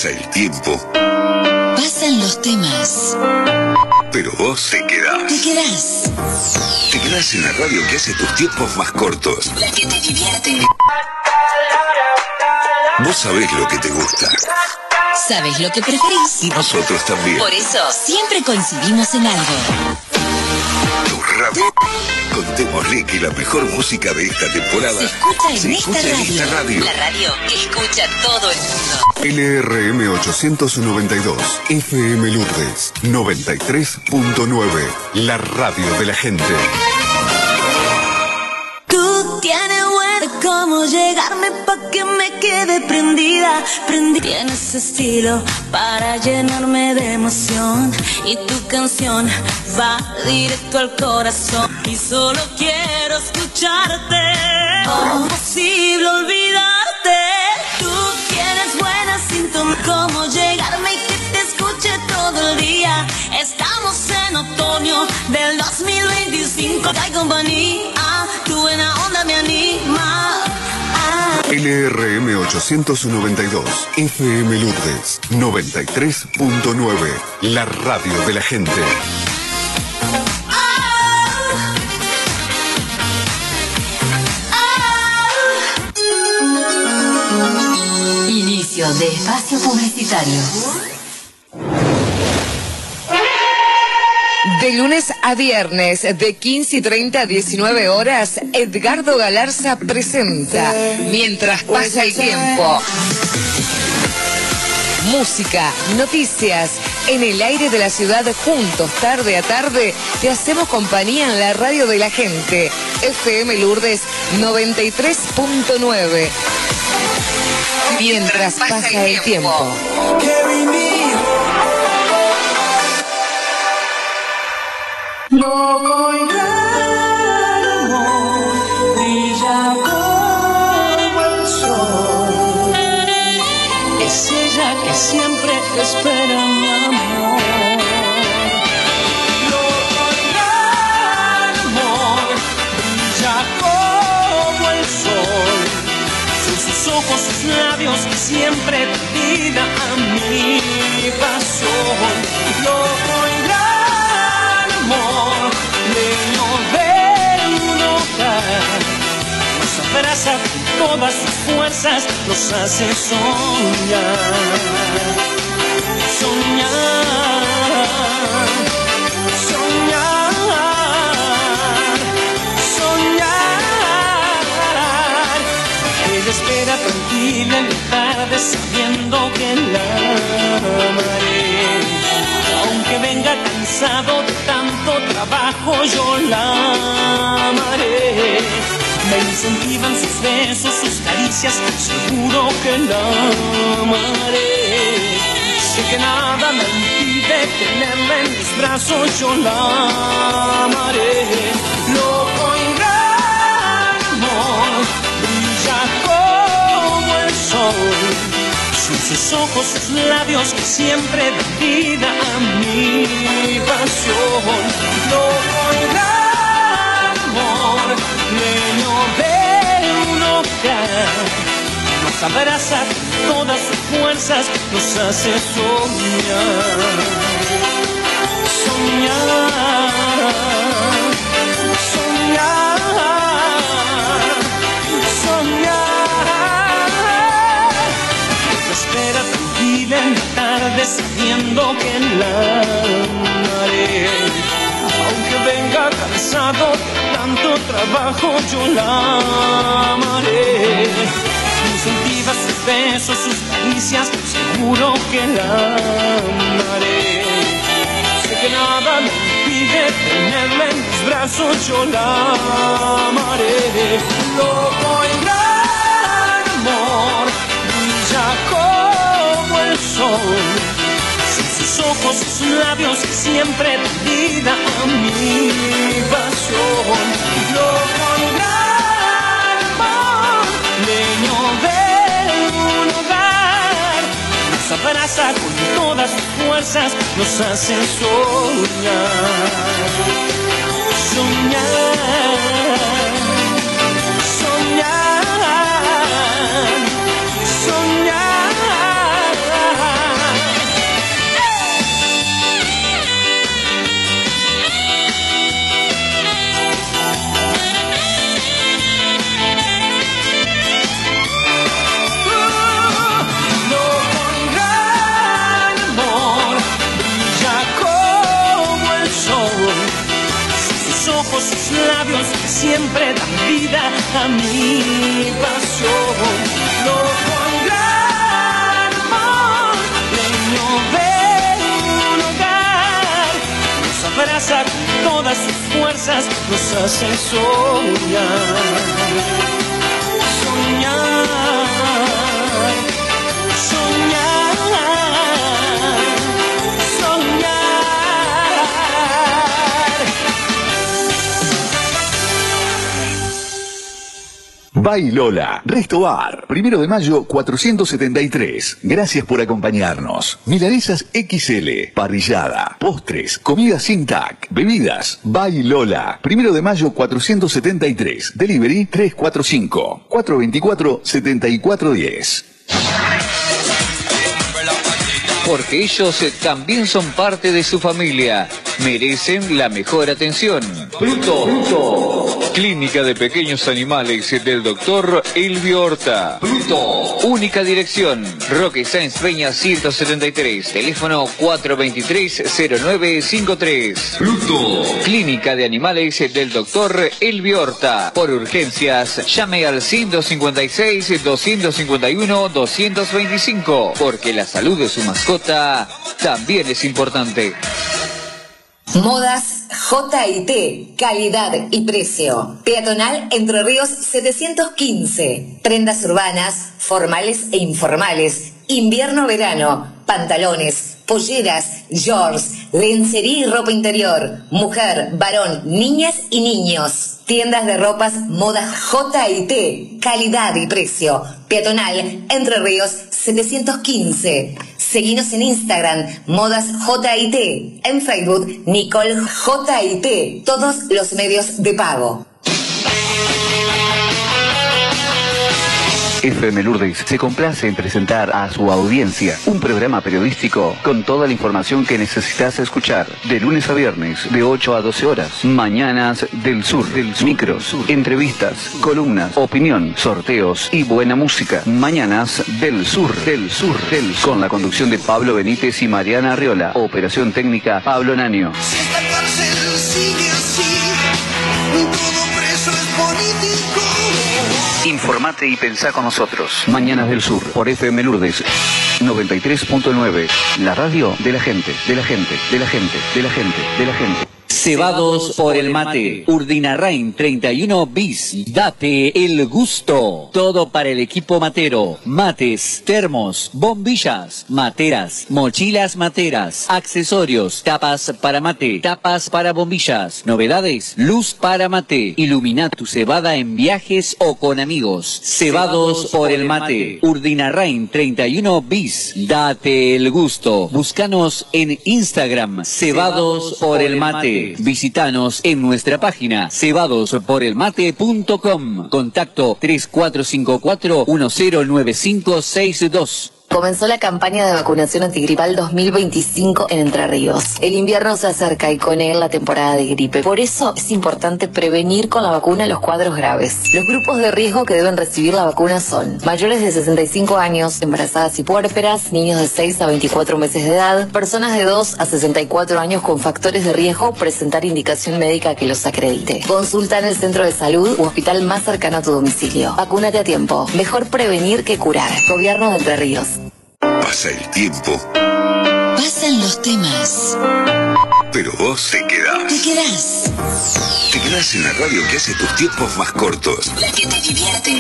pasa el tiempo, pasan los temas, pero vos te quedás. Te quedás. Te quedás en la radio que hace tus tiempos más cortos. La que te divierte. Vos sabés lo que te gusta. Sabes lo que preferís. Y nosotros también. Por eso siempre coincidimos en algo. Tu radio. Contémosle que la mejor música de esta temporada se escucha en esta radio. La radio que escucha todo el mundo. LRM 892, FM Lourdes, 93.9, la radio de la gente. Tú tienes buena cómo llegarme pa' que me quede prendida. Tienes estilo para llenarme de emoción y tu canción va directo al corazón y solo quiero escucharte. ¿Cómo es posible olvidarte? Tú tienes buena sintonía. Cómo llegarme y que te escuche todo el día. Estamos en otoño del 2025. Hay compañía, tu buena onda me anima. LRM 892, FM Lourdes, 93.9, la radio de la gente. Inicio de espacio publicitario. De lunes a viernes, de 15:30 a 19 horas, Edgardo Galarza presenta Mientras pasa el tiempo. Música, noticias, en el aire de la ciudad juntos, tarde a tarde, te hacemos compañía en la radio de la gente. FM Lourdes 93.9. Mientras pasa el tiempo. Loco y gran amor brilla como el sol. Es ella que siempre espera mi amor. Loco y gran amor brilla como el sol. Son sus ojos, sus labios que siempre vida a mi pasión. Loco y gran amor, leño de un hogar, nos abraza con todas sus fuerzas, nos hace soñar, soñar, soñar, soñar. Ella espera tranquila en la tarde sabiendo que la amaré. Aunque venga cansado de tanto trabajo, yo la amaré. Me incentivan sus besos, sus caricias, seguro que la amaré. Sé que nada me impide tenerla en mis brazos, yo la amaré. Loco y gran amor, brilla como el sol. Son sus ojos, sus labios que siempre dan vida a mi pasión. Loco y gran amor, leño de un hogar, nos abraza con todas sus fuerzas, nos hace soñar, soñar, soñar, soñar. Espera tranquila en la tarde sabiendo que la amaré. Aunque venga cansado de tanto trabajo, yo la amaré. Incentiva sus besos, sus caricias, seguro que la amaré. Sé que nada me impide tenerla en mis brazos, yo la amaré. Loco y gran amor, brilla como el sol. Son sus ojos, sus labios que siempre dan vida a mi pasión. Loco y gran amor, leño de un hogar, nos abraza con todas sus fuerzas, nos hace soñar, soñar, soñar, soñar. labios que siempre dan vida a mi pasión. Loco en gran amor, leño de un hogar, nos abraza con todas sus fuerzas, nos hace soñar. Soñar, soñar, soñar. Bailola, Resto Bar, 1 de mayo 473. Gracias por acompañarnos. Milanesas XL, parrillada, postres, comida sin tac, bebidas. Bailola, 1 de mayo 473. Delivery 345 424 7410. Porque ellos también son parte de su familia. Merecen la mejor atención. Pluto. Clínica de Pequeños Animales del Dr. Elvio Horta. Pluto. Única dirección. Roque Sáenz Peña 173. Teléfono 423-0953. Pluto. Clínica de Animales del Dr. Elvio Horta. Por urgencias, llame al 156-251-225. Porque la salud de su mascota también es importante. Modas J&T, calidad y precio. Peatonal Entre Ríos 715. Prendas urbanas, formales e informales. Invierno-verano. Pantalones, polleras, shorts, lencería y ropa interior. Mujer, varón, niñas y niños. Tiendas de ropas Modas J&T, calidad y precio. Peatonal Entre Ríos 715. Seguinos en Instagram, Modas J&T. En Facebook, Nicole J&T. Todos los medios de pago. FM Lourdes se complace en presentar a su audiencia un programa periodístico con toda la información que necesitas escuchar. De lunes a viernes, de 8 a 12 horas. Mañanas del Sur. Micros, entrevistas, columnas, opinión, sorteos y buena música. Mañanas del Sur. Con la conducción de Pablo Benítez y Mariana Arriola. Operación técnica Pablo Nanio. Si esta cárcel sigue así, todo preso es político. Informate y pensá con nosotros. Mañanas del Sur, por FM Lourdes 93.9. La radio de la gente, de la gente, de la gente, de la gente, de la gente. Cebados por el mate. Urdinarrain 31 bis. Date el gusto. Todo para el equipo matero. Mates, termos, bombillas, materas, mochilas materas, accesorios, tapas para mate, tapas para bombillas. Novedades, luz para mate. Ilumina tu cebada en viajes o con amigos. Cebados por el mate. Urdinarrain 31 bis. Date el gusto. Búscanos en Instagram. Cebados por el mate. Visítanos en nuestra página cebadosporelmate.com. Contacto 3454-109562. Comenzó la campaña de vacunación antigripal 2025 en Entre Ríos. El invierno se acerca y con él la temporada de gripe. Por eso es importante prevenir con la vacuna los cuadros graves. Los grupos de riesgo que deben recibir la vacuna son mayores de 65 años, embarazadas y puérperas, niños de 6 a 24 meses de edad, personas de 2 a 64 años con factores de riesgo, presentar indicación médica que los acredite. Consulta en el centro de salud u hospital más cercano a tu domicilio. Vacúnate a tiempo. Mejor prevenir que curar. Gobierno de Entre Ríos. Pasa el tiempo. Pasan los temas. Pero vos te quedás. Te quedás. Te quedás en la radio que hace tus tiempos más cortos. La que te divierte.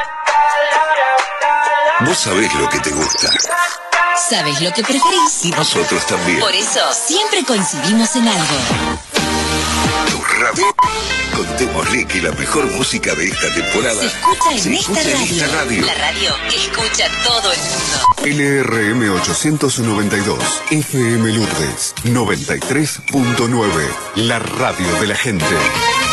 Vos sabés lo que te gusta. Sabes lo que preferís. Y nosotros también. Por eso siempre coincidimos en algo. Tu radio. Contémosle que la mejor música de esta temporada Se escucha en se escucha en esta radio. La radio que escucha todo el mundo. LRM 892, FM Lourdes 93.9, la radio de la gente.